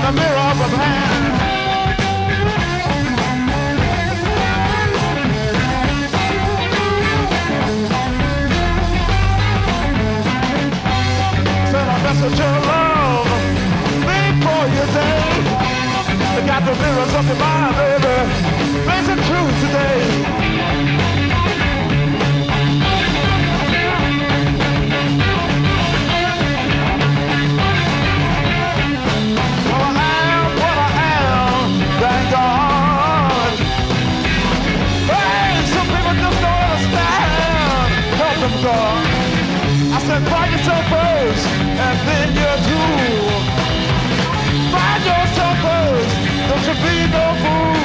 the mirror of hand. Send a message of love before you day. You got the mirrors of your mind, baby. Face it true today. I said find yourself first, and then you do. Find yourself first, don't you be no fool.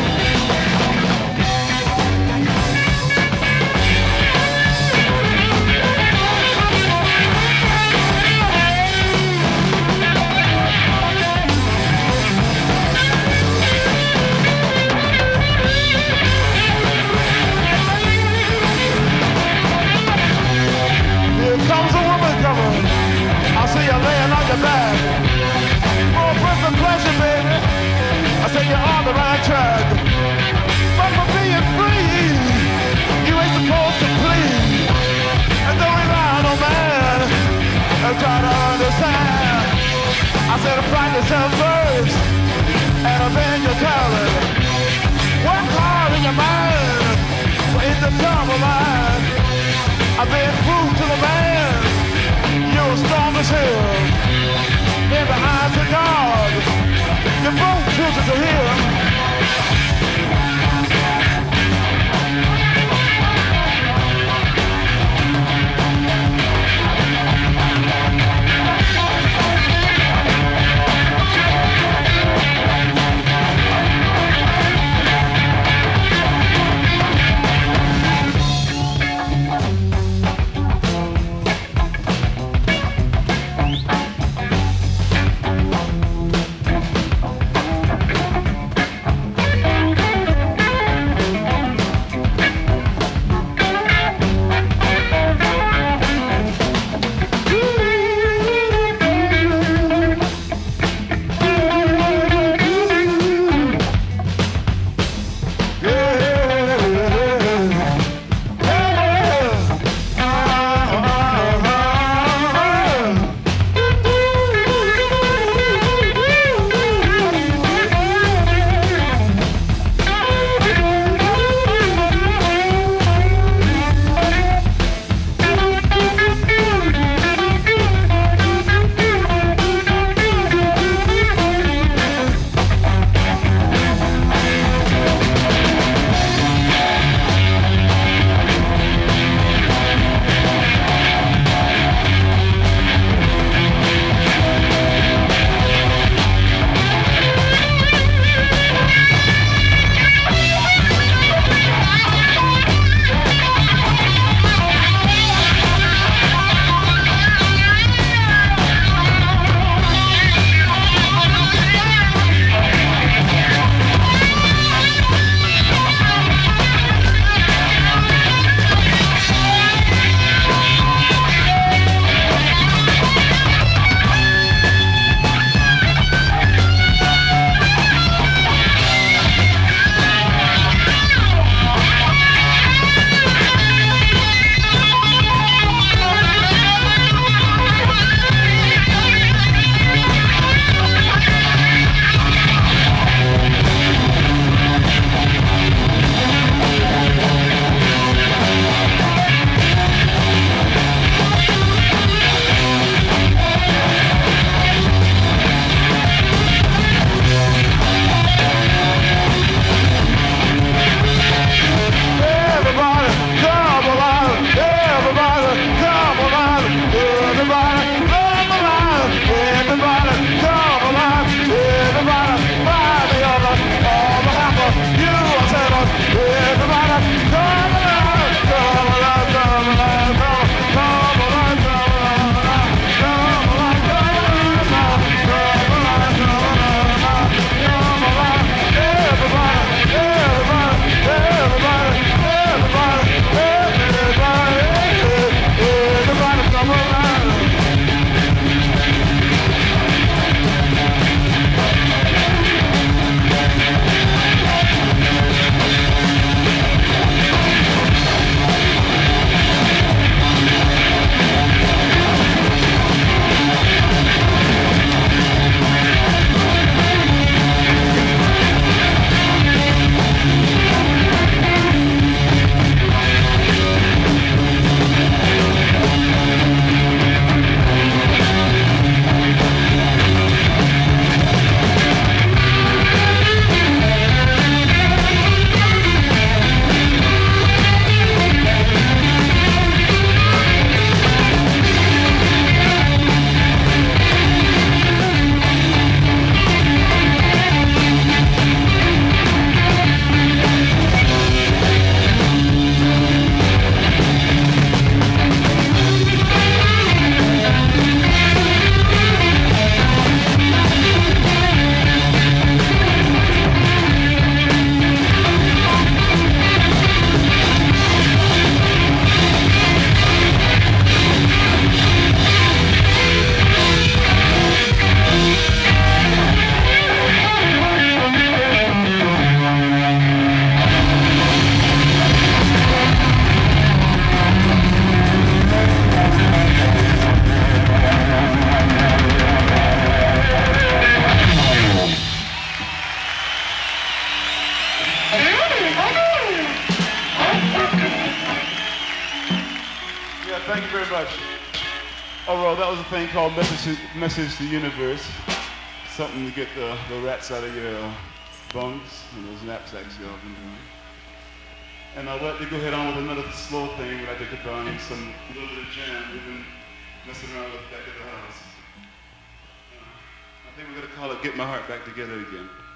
I see you laying on your back. For personal pleasure, baby, I say you're on the right track. But for being free, you ain't supposed to plead. And don't rely on no man and try to understand. I said find yourself first, and then your talent. Work hard in your mind, in the time of mine. I've been proved to the man. You're strong as hell. In the eyes of God, you're both children to hear. much. Oh, well, that was a thing called Message to the Universe. Something to get the rats out of your bunks and those knapsacks y'all been doing. And I'd like to go ahead on with another slow thing when I take a burn some little bit of jam we've been messing around with back at the house. I think we're going to call it Get My Heart Back Together Again.